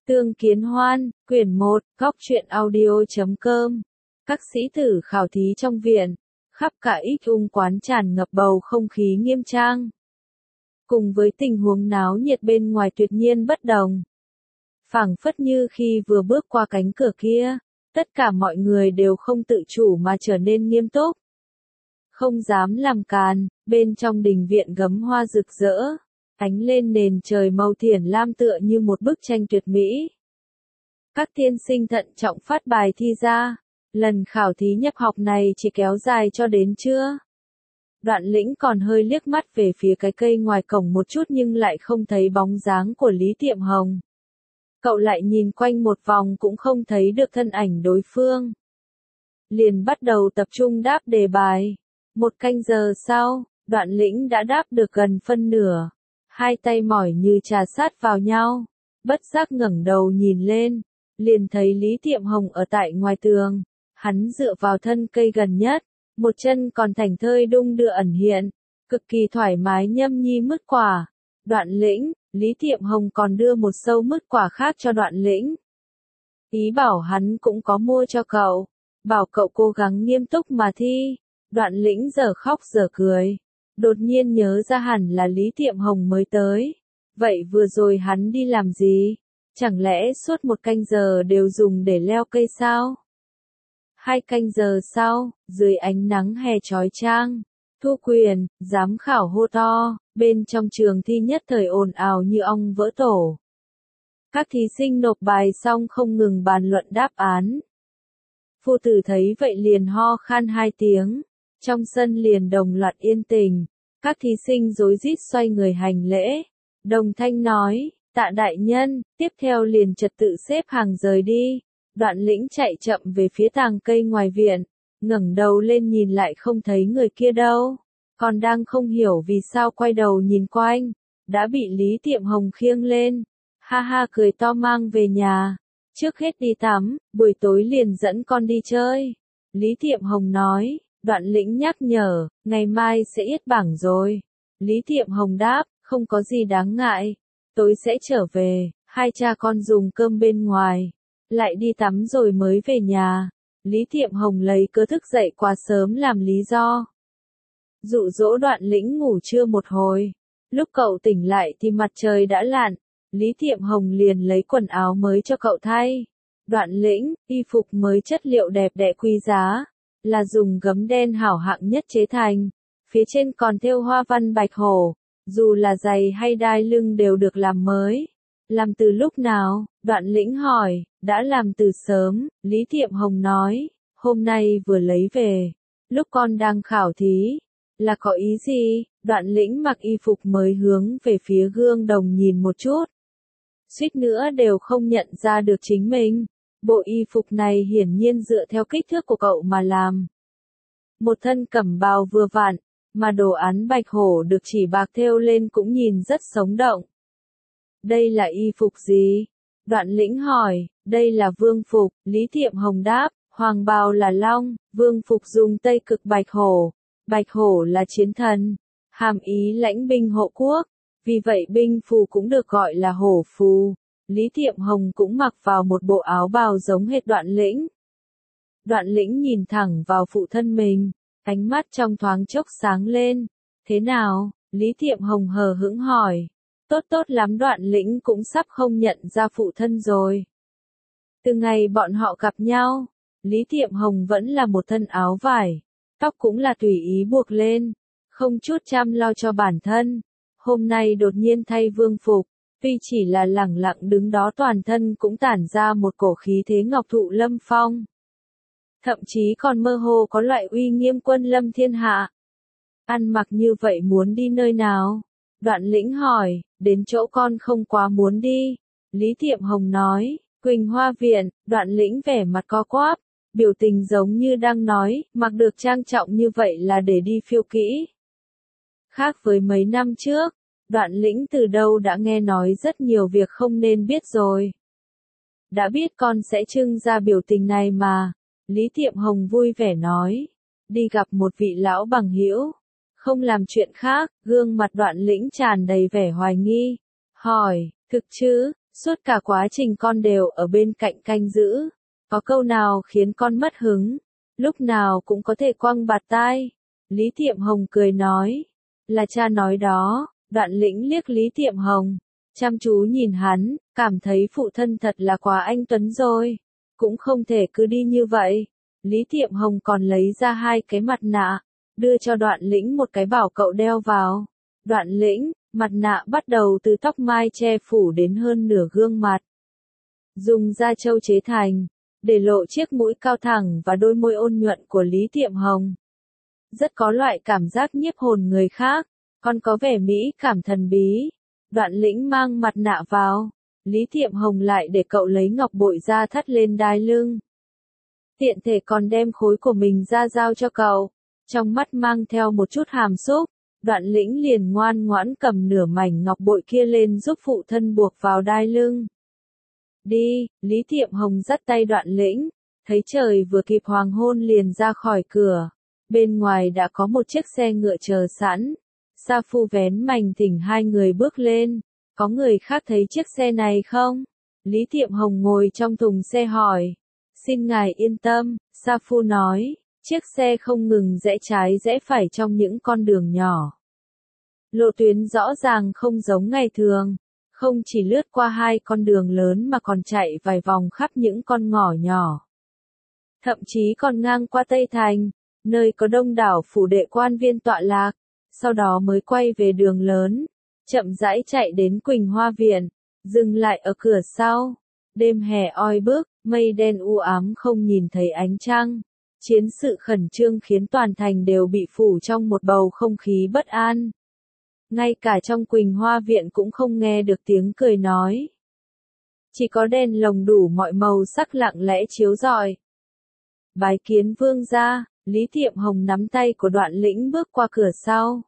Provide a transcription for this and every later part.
Tương Kiến Hoan, quyển 1, góc truyện audio.com. Các sĩ tử khảo thí trong viện, khắp cả Ích Ung quán tràn ngập bầu không khí nghiêm trang. Cùng với tình huống náo nhiệt bên ngoài tuyệt nhiên bất đồng. Phảng phất như khi vừa bước qua cánh cửa kia, tất cả mọi người đều không tự chủ mà trở nên nghiêm túc. Không dám làm càn, bên trong đình viện gấm hoa rực rỡ, ánh lên nền trời màu thiển lam tựa như một bức tranh tuyệt mỹ. Các tiên sinh thận trọng phát bài thi ra, lần khảo thí nhập học này chỉ kéo dài cho đến trưa. Đoạn Lĩnh còn hơi liếc mắt về phía cái cây ngoài cổng một chút nhưng lại không thấy bóng dáng của Lý Tiệm Hồng. Cậu lại nhìn quanh một vòng cũng không thấy được thân ảnh đối phương. Liền bắt đầu tập trung đáp đề bài. 1 canh giờ sau, Đoạn Lĩnh đã đáp được gần phân nửa. Hai tay mỏi như trà sát vào nhau, bất giác ngẩng đầu nhìn lên, liền thấy Lý Tiệm Hồng ở tại ngoài tường. Hắn dựa vào thân cây gần nhất, một chân còn thảnh thơi đung đưa ẩn hiện, cực kỳ thoải mái nhâm nhi mứt quả. Đoạn Lĩnh, Lý Tiệm Hồng còn đưa một sâu mứt quả khác cho Đoạn Lĩnh. Ý bảo hắn cũng có mua cho cậu, bảo cậu cố gắng nghiêm túc mà thi. Đoạn Lĩnh giờ khóc giờ cười, đột nhiên nhớ ra hẳn là Lý Tiệm Hồng mới tới. Vậy vừa rồi hắn đi làm gì? Chẳng lẽ suốt 1 canh giờ đều dùng để leo cây sao? 2 canh giờ sau, dưới ánh nắng hè chói chang, Thu Quyền, giám khảo hô to, bên trong trường thi nhất thời ồn ào như ong vỡ tổ. Các thí sinh nộp bài xong không ngừng bàn luận đáp án. Phu tử thấy vậy liền ho khan 2 tiếng, trong sân liền đồng loạt yên tình. Các thí sinh rối rít xoay người hành lễ. Đồng thanh nói, tạ đại nhân, tiếp theo liền trật tự xếp hàng rời đi. Đoạn Lĩnh chạy chậm về phía tàng cây ngoài viện, ngẩng đầu lên nhìn lại không thấy người kia đâu. Còn đang không hiểu vì sao quay đầu nhìn quanh, đã bị Lý Tiệm Hồng khiêng lên. Ha ha cười to mang về nhà. Trước hết đi tắm, buổi tối liền dẫn con đi chơi. Lý Tiệm Hồng nói. Đoạn Lĩnh nhắc nhở, ngày mai sẽ yết bảng rồi. Lý Tiệm Hồng đáp, không có gì đáng ngại. Tối sẽ trở về, hai cha con dùng cơm bên ngoài. Lại đi tắm rồi mới về nhà. Lý Tiệm Hồng lấy cớ thức dậy quá sớm làm lý do. Dụ dỗ Đoạn Lĩnh ngủ trưa một hồi. Lúc cậu tỉnh lại thì mặt trời đã lặn. Lý Tiệm Hồng liền lấy quần áo mới cho cậu thay. Đoạn Lĩnh, y phục mới chất liệu đẹp đẽ quý giá. Là dùng gấm đen hảo hạng nhất chế thành, phía trên còn thêu hoa văn bạch hổ, dù là giày hay đai lưng đều được làm mới. Làm từ lúc nào? Đoạn Lĩnh hỏi. Đã làm từ sớm, Lý Tiệm Hồng nói, hôm nay vừa lấy về, lúc con đang khảo thí. Là có ý gì? Đoạn Lĩnh mặc y phục mới hướng về phía gương đồng nhìn một chút. Suýt nữa đều không nhận ra được chính mình. Bộ y phục này hiển nhiên dựa theo kích thước của cậu mà làm. Một thân cẩm bào vừa vặn, mà đồ án bạch hổ được chỉ bạc thêu lên cũng nhìn rất sống động. Đây là y phục gì? Đoạn Lĩnh hỏi. Đây là vương phục, Lý Tiệm Hồng đáp. Hoàng bào là long, vương phục dùng Tây Cực bạch hổ. Bạch hổ là chiến thần, hàm ý lãnh binh hộ quốc, vì vậy binh phù cũng được gọi là hổ phù. Lý Tiệm Hồng cũng mặc vào một bộ áo bào giống hệt Đoạn Lĩnh. Đoạn Lĩnh nhìn thẳng vào phụ thân mình, ánh mắt trong thoáng chốc sáng lên. Thế nào? Lý Tiệm Hồng hờ hững hỏi. Tốt tốt lắm. Đoạn Lĩnh cũng sắp không nhận ra phụ thân rồi. Từ ngày bọn họ gặp nhau, Lý Tiệm Hồng vẫn là một thân áo vải, tóc cũng là tùy ý buộc lên, không chút chăm lo cho bản thân. Hôm nay đột nhiên thay vương phục. Tuy chỉ là lẳng lặng đứng đó toàn thân cũng tản ra một cổ khí thế ngọc thụ lâm phong. Thậm chí còn mơ hồ có loại uy nghiêm quân lâm thiên hạ. Ăn mặc như vậy muốn đi nơi nào? Đoạn Lĩnh hỏi, đến chỗ con không quá muốn đi. Lý Tiệm Hồng nói, Quỳnh Hoa Viện. Đoạn Lĩnh vẻ mặt co quắp, biểu tình giống như đang nói, mặc được trang trọng như vậy là để đi phiêu kỹ. Khác với mấy năm trước. Đoạn Lĩnh từ đâu đã nghe nói rất nhiều việc không nên biết rồi. Đã biết con sẽ trưng ra biểu tình này mà. Lý Tiệm Hồng vui vẻ nói. Đi gặp một vị lão bằng hữu. Không làm chuyện khác, gương mặt Đoạn Lĩnh tràn đầy vẻ hoài nghi. Hỏi, thực chứ, Suốt cả quá trình con đều ở bên cạnh canh giữ. Có câu nào khiến con mất hứng, lúc nào cũng có thể quăng bạt tai. Lý Tiệm Hồng cười nói, là cha nói đó. Đoạn Lĩnh liếc Lý Tiệm Hồng, chăm chú nhìn hắn, cảm thấy phụ thân thật là quá anh tuấn rồi. Cũng không thể cứ đi như vậy. Lý Tiệm Hồng còn lấy ra 2 cái mặt nạ, đưa cho Đoạn Lĩnh một cái bảo cậu đeo vào. Đoạn Lĩnh, mặt nạ bắt đầu từ tóc mai che phủ đến hơn nửa gương mặt. Dùng da trâu chế thành, để lộ chiếc mũi cao thẳng và đôi môi ôn nhuận của Lý Tiệm Hồng. Rất có loại cảm giác nhiếp hồn người khác, còn có vẻ mỹ cảm thần bí. Đoạn Lĩnh mang mặt nạ vào, Lý Tiệm Hồng lại để cậu lấy ngọc bội ra thắt lên đai lưng. Tiện thể còn đem khối của mình ra giao cho cậu, trong mắt mang theo một chút hàm xúc. Đoạn Lĩnh liền ngoan ngoãn cầm nửa mảnh ngọc bội kia lên giúp phụ thân buộc vào đai lưng. Đi, Lý Tiệm Hồng dắt tay Đoạn Lĩnh, thấy trời vừa kịp hoàng hôn liền ra khỏi cửa. Bên ngoài đã có một chiếc xe ngựa chờ sẵn. Sa Phu vén mành thỉnh 2 người bước lên. Có người khác thấy chiếc xe này không? Lý Tiệm Hồng ngồi trong thùng xe hỏi. Xin ngài yên tâm, Sa Phu nói. Chiếc xe không ngừng rẽ trái rẽ phải trong những con đường nhỏ. Lộ tuyến rõ ràng không giống ngày thường. Không chỉ lướt qua 2 con đường lớn mà còn chạy vài vòng khắp những con ngõ nhỏ. Thậm chí còn ngang qua Tây Thành, nơi có đông đảo phủ đệ quan viên tọa lạc. Sau đó mới quay về đường lớn, chậm rãi chạy đến Quỳnh Hoa Viện, dừng lại ở cửa sau. Đêm hè oi bức, mây đen u ám không nhìn thấy ánh trăng. Chiến sự khẩn trương khiến toàn thành đều bị phủ trong một bầu không khí bất an. Ngay cả trong Quỳnh Hoa Viện cũng không nghe được tiếng cười nói. Chỉ có đèn lồng đủ mọi màu sắc lặng lẽ chiếu rọi. Bái kiến vương gia, Lý Tiệm Hồng nắm tay của Đoạn Lĩnh bước qua cửa sau.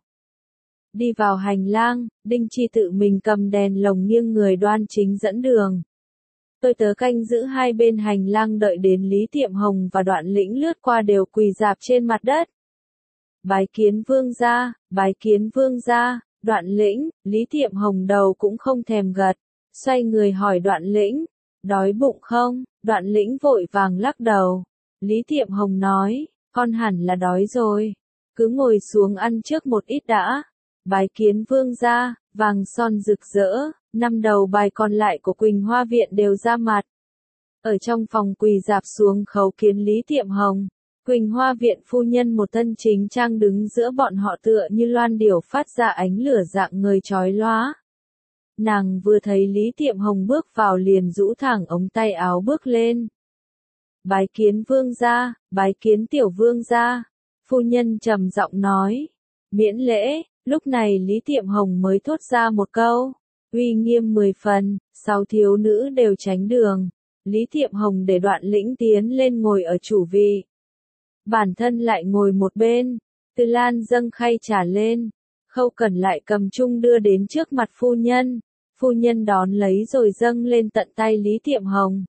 Đi vào hành lang, Đinh Chi tự mình cầm đèn lồng nghiêng người đoan chính dẫn đường. Tôi tớ canh giữ hai bên hành lang đợi đến Lý Tiệm Hồng và Đoạn Lĩnh lướt qua đều quỳ rạp trên mặt đất. Bái kiến vương gia, bái kiến vương gia. Đoạn Lĩnh, Lý Tiệm Hồng đầu cũng không thèm gật, xoay người hỏi Đoạn Lĩnh, đói bụng không? Đoạn Lĩnh vội vàng lắc đầu. Lý Tiệm Hồng nói, con hẳn là đói rồi, cứ ngồi xuống ăn trước một ít đã. Bái kiến vương gia, vàng son rực rỡ, 5 đầu bài còn lại của Quỳnh Hoa Viện đều ra mặt. Ở trong phòng quỳ rạp xuống khấu kiến Lý Tiệm Hồng. Quỳnh Hoa Viện phu nhân một thân chính trang đứng giữa bọn họ tựa như loan điểu phát ra ánh lửa dạng ngời chói lóa. Nàng vừa thấy Lý Tiệm Hồng bước vào liền rũ thẳng ống tay áo bước lên. Bái kiến vương gia, bái kiến tiểu vương gia. Phu nhân trầm giọng nói. Miễn lễ, lúc này Lý Tiệm Hồng mới thốt ra một câu. Uy nghiêm 10 phần, 6 thiếu nữ đều tránh đường. Lý Tiệm Hồng để Đoạn Lĩnh tiến lên ngồi ở chủ vị. Bản thân lại ngồi một bên, Từ Lan dâng khay trà lên, Khâu Cẩn lại cầm chung đưa đến trước mặt phu nhân đón lấy rồi dâng lên tận tay Lý Tiệm Hồng.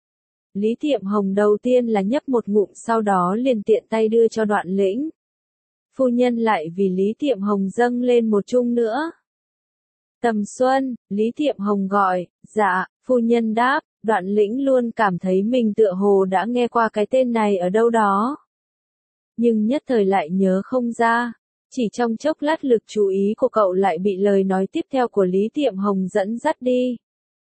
Lý Tiệm Hồng đầu tiên là nhấp một ngụm sau đó liền tiện tay đưa cho Đoạn Lĩnh. Phu nhân lại vì Lý Tiệm Hồng dâng lên một chung nữa. Tầm Xuân, Lý Tiệm Hồng gọi, dạ, phu nhân đáp, Đoạn Lĩnh luôn cảm thấy mình tựa hồ đã nghe qua cái tên này ở đâu đó. Nhưng nhất thời lại nhớ không ra, chỉ trong chốc lát lực chú ý của cậu lại bị lời nói tiếp theo của Lý Tiệm Hồng dẫn dắt đi.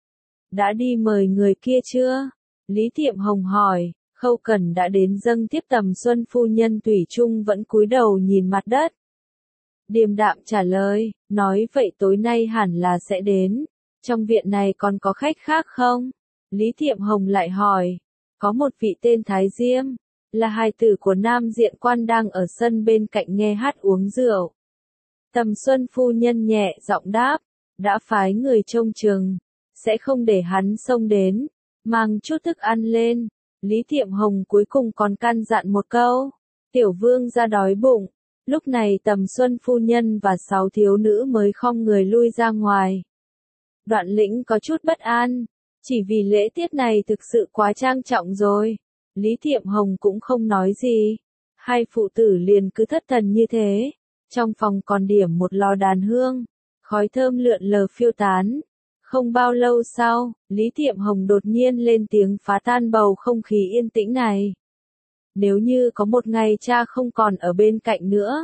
Đã đi mời người kia chưa? Lý Tiệm Hồng hỏi, Khâu Cẩn đã đến dâng tiếp Tầm Xuân phu nhân thủy chung vẫn cúi đầu nhìn mặt đất. Điềm đạm trả lời, nói vậy tối nay hẳn là sẽ đến, trong viện này còn có khách khác không? Lý Tiệm Hồng lại hỏi, có một vị tên Thái Diêm, là hài tử của Nam Diện Quan đang ở sân bên cạnh nghe hát uống rượu. Tầm Xuân phu nhân nhẹ giọng đáp, đã phái người trông chừng, sẽ không để hắn xông đến, mang chút thức ăn lên. Lý Tiệm Hồng cuối cùng còn căn dặn một câu, tiểu vương ra đói bụng. Lúc này Tầm Xuân phu nhân và 6 thiếu nữ mới khom người lui ra ngoài. Đoạn Lĩnh có chút bất an, chỉ vì lễ tiết này thực sự quá trang trọng rồi. Lý Tiệm Hồng cũng không nói gì. Hai phụ tử liền cứ thất thần như thế. Trong phòng còn điểm một lò đàn hương, khói thơm lượn lờ phiêu tán. Không bao lâu sau, Lý Tiệm Hồng đột nhiên lên tiếng phá tan bầu không khí yên tĩnh này. Nếu như có một ngày cha không còn ở bên cạnh nữa,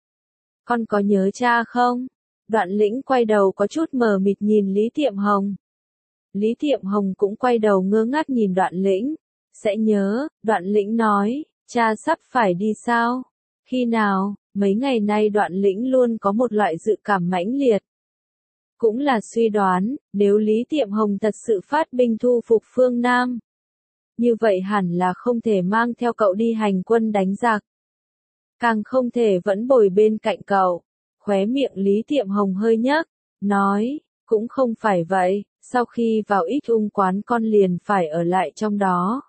con có nhớ cha không? Đoạn Lĩnh quay đầu có chút mờ mịt nhìn Lý Tiệm Hồng. Lý Tiệm Hồng cũng quay đầu ngơ ngác nhìn Đoạn Lĩnh. Sẽ nhớ, Đoạn Lĩnh nói, cha sắp phải đi sao? Khi nào? Mấy ngày nay Đoạn Lĩnh luôn có một loại dự cảm mãnh liệt. Cũng là suy đoán, nếu Lý Tiệm Hồng thật sự phát binh thu phục phương Nam, như vậy hẳn là không thể mang theo cậu đi hành quân đánh giặc. Càng không thể vẫn bồi bên cạnh cậu. Khóe miệng Lý Tiệm Hồng hơi nhấc, nói, cũng không phải vậy, sau khi vào Ích Ung quán con liền phải ở lại trong đó.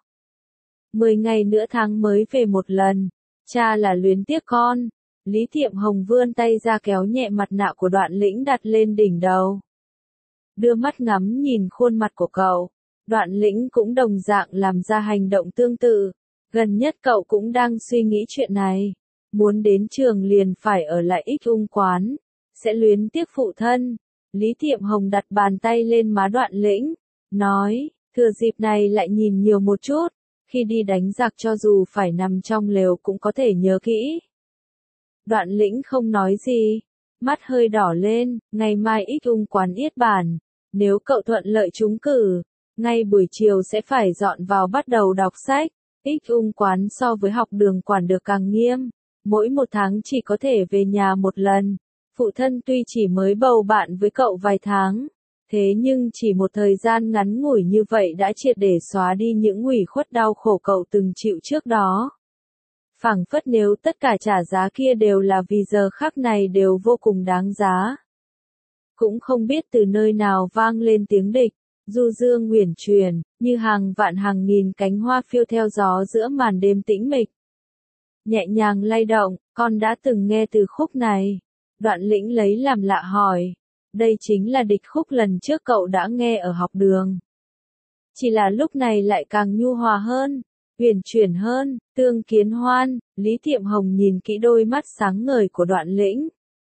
10 ngày nữa tháng mới về một lần, cha là luyến tiếc con. Lý Tiệm Hồng vươn tay ra kéo nhẹ mặt nạ của Đoạn Lĩnh đặt lên đỉnh đầu. Đưa mắt ngắm nhìn khuôn mặt của cậu. Đoạn Lĩnh cũng đồng dạng làm ra hành động tương tự. Gần nhất cậu cũng đang suy nghĩ chuyện này. Muốn đến trường liền phải ở lại Ích Ung quán. Sẽ luyến tiếc phụ thân. Lý Tiệm Hồng đặt bàn tay lên má Đoạn Lĩnh. Nói, thừa dịp này lại nhìn nhiều một chút. Khi đi đánh giặc cho dù phải nằm trong lều cũng có thể nhớ kỹ. Đoạn Lĩnh không nói gì. Mắt hơi đỏ lên, ngày mai Ích Ung quán yết bản. Nếu cậu thuận lợi trúng cử, ngay buổi chiều sẽ phải dọn vào bắt đầu đọc sách. Ích Ung quán so với học đường quản được càng nghiêm. Mỗi một tháng chỉ có thể về nhà một lần. Phụ thân tuy chỉ mới bầu bạn với cậu vài tháng, thế nhưng chỉ một thời gian ngắn ngủi như vậy đã triệt để xóa đi những ủy khuất đau khổ cậu từng chịu trước đó. Phảng phất nếu tất cả trả giá kia đều là vì giờ khắc này đều vô cùng đáng giá. Cũng không biết từ nơi nào vang lên tiếng địch, du dương uyển chuyển, như hàng vạn hàng nghìn cánh hoa phiêu theo gió giữa màn đêm tĩnh mịch. Nhẹ nhàng lay động, con đã từng nghe từ khúc này. Đoạn Lĩnh lấy làm lạ hỏi. Đây chính là địch khúc lần trước cậu đã nghe ở học đường. Chỉ là lúc này lại càng nhu hòa hơn, uyển chuyển hơn, tương kiến hoan. Lý Tiệm Hồng nhìn kỹ đôi mắt sáng ngời của Đoạn Lĩnh.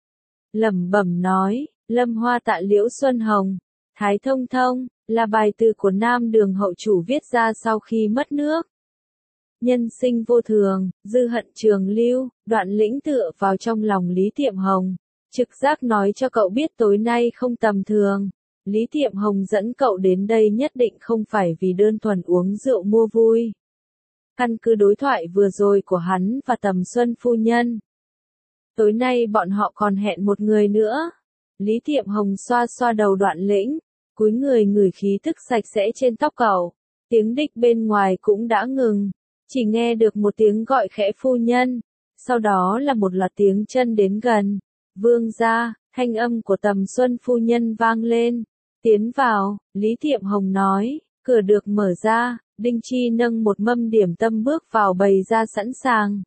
Lẩm bẩm nói, lâm hoa tạ liễu xuân hồng, thái thông thông, là bài từ của Nam Đường hậu chủ viết ra sau khi mất nước. Nhân sinh vô thường, dư hận trường lưu. Đoạn Lĩnh tựa vào trong lòng Lý Tiệm Hồng. Trực giác nói cho cậu biết tối nay không tầm thường. Lý Tiệm Hồng dẫn cậu đến đây nhất định không phải vì đơn thuần uống rượu mua vui. Căn cứ đối thoại vừa rồi của hắn và Tầm Xuân phu nhân, tối nay bọn họ còn hẹn một người nữa. Lý Tiệm Hồng xoa xoa đầu Đoạn Lĩnh, cúi người ngửi khí tức sạch sẽ trên tóc cậu. Tiếng địch bên ngoài cũng đã ngừng, chỉ nghe được một tiếng gọi khẽ phu nhân, sau đó là một loạt tiếng chân đến gần. Vương gia, thanh âm của Tầm Xuân phu nhân vang lên. Tiến vào, Lý Tiệm Hồng nói, cửa được mở ra, Đinh Chi nâng một mâm điểm tâm bước vào bày ra sẵn sàng.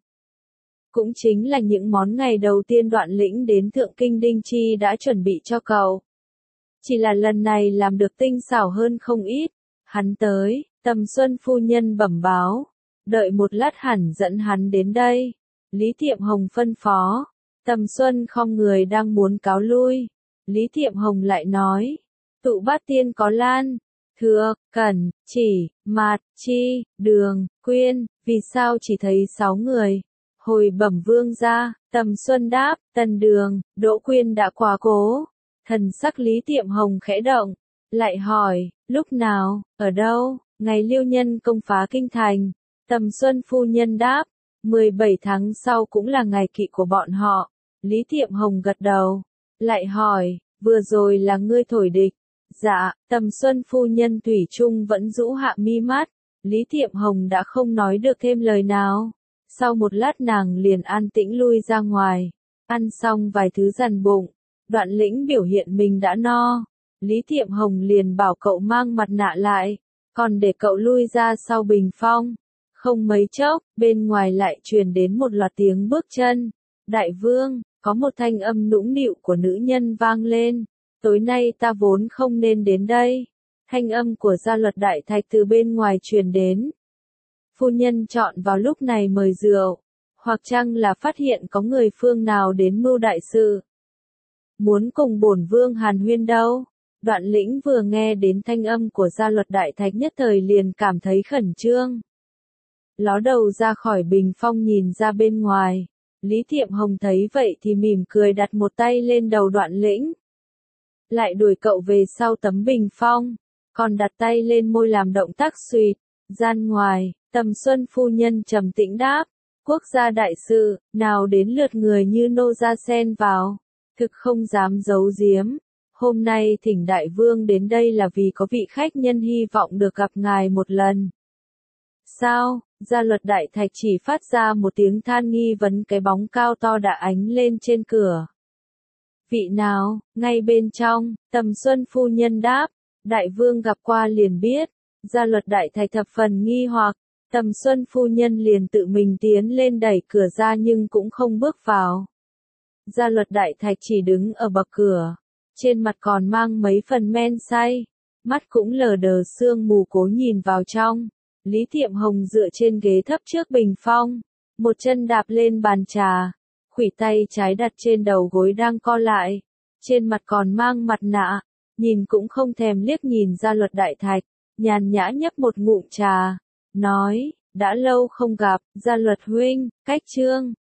Cũng chính là những món ngày đầu tiên Đoạn Lĩnh đến Thượng Kinh Đinh Chi đã chuẩn bị cho cậu. Chỉ là lần này làm được tinh xảo hơn không ít. Hắn tới, Tầm Xuân phu nhân bẩm báo. Đợi một lát hẳn dẫn hắn đến đây. Lý Tiệm Hồng phân phó. Tầm Xuân không người đang muốn cáo lui. Lý Tiệm Hồng lại nói. Tụ Bát Tiên có Lan, Thược, Cẩn, Chỉ, Mạt, Chi, Đường, Quyên, vì sao chỉ thấy 6 người? Hồi bẩm vương gia, Tầm Xuân đáp, Tần Đường, Đỗ Quyên đã quá cố. Thần sắc Lý Tiệm Hồng khẽ động, lại hỏi, lúc nào, ở đâu? Ngày Liêu Nhân công phá kinh thành. Tầm Xuân phu nhân đáp, 17 tháng sau cũng là ngày kỵ của bọn họ. Lý Tiệm Hồng gật đầu, lại hỏi, vừa rồi là ngươi thổi địch. Dạ, Tầm Xuân phu nhân thủy chung vẫn rũ hạ mi mắt. Lý Tiệm Hồng đã không nói được thêm lời nào. Sau một lát nàng liền an tĩnh lui ra ngoài. Ăn xong vài thứ dằn bụng. Đoạn Lĩnh biểu hiện mình đã no. Lý Tiệm Hồng liền bảo cậu mang mặt nạ lại. Còn để cậu lui ra sau bình phong. Không mấy chốc, bên ngoài lại truyền đến một loạt tiếng bước chân. Đại vương, có một thanh âm nũng nịu của nữ nhân vang lên. Tối nay ta vốn không nên đến đây. Thanh âm của Gia Luật Đại Thạch từ bên ngoài truyền đến. Phu nhân chọn vào lúc này mời rượu. Hoặc chăng là phát hiện có người phương nào đến mưu đại sự. Muốn cùng bổn vương hàn huyên đâu. Đoạn Lĩnh vừa nghe đến thanh âm của gia luật đại thạch nhất thời liền cảm thấy khẩn trương. Ló đầu ra khỏi bình phong nhìn ra bên ngoài. Lý Thiệm Hồng thấy vậy thì mỉm cười đặt một tay lên đầu Đoạn Lĩnh. Lại đuổi cậu về sau tấm bình phong, còn đặt tay lên môi làm động tác suỵt. Gian ngoài, Tầm Xuân phu nhân trầm tĩnh đáp, quốc gia đại sự, nào đến lượt người như nô gia xen vào, thực không dám giấu giếm. Hôm nay thỉnh đại vương đến đây là vì có vị khách nhân hy vọng được gặp ngài một lần. Sao? Gia luật đại thạch chỉ phát ra một tiếng than nghi vấn cái bóng cao to đã ánh lên trên cửa. Vị nào? Ngay bên trong, Tầm Xuân phu nhân đáp, đại vương gặp qua liền biết. Gia luật đại thạch thập phần nghi hoặc, Tầm Xuân phu nhân liền tự mình tiến lên đẩy cửa ra nhưng cũng không bước vào. Gia luật đại thạch chỉ đứng ở bậc cửa, trên mặt còn mang mấy phần men say, mắt cũng lờ đờ sương mù cố nhìn vào trong. Lý Thiệm Hồng dựa trên ghế thấp trước bình phong, một chân đạp lên bàn trà, khuỷu tay trái đặt trên đầu gối đang co lại, trên mặt còn mang mặt nạ, nhìn cũng không thèm liếc nhìn Gia luật đại thạch, nhàn nhã nhấp một ngụm trà, nói, đã lâu không gặp, Gia luật huynh, cách chương.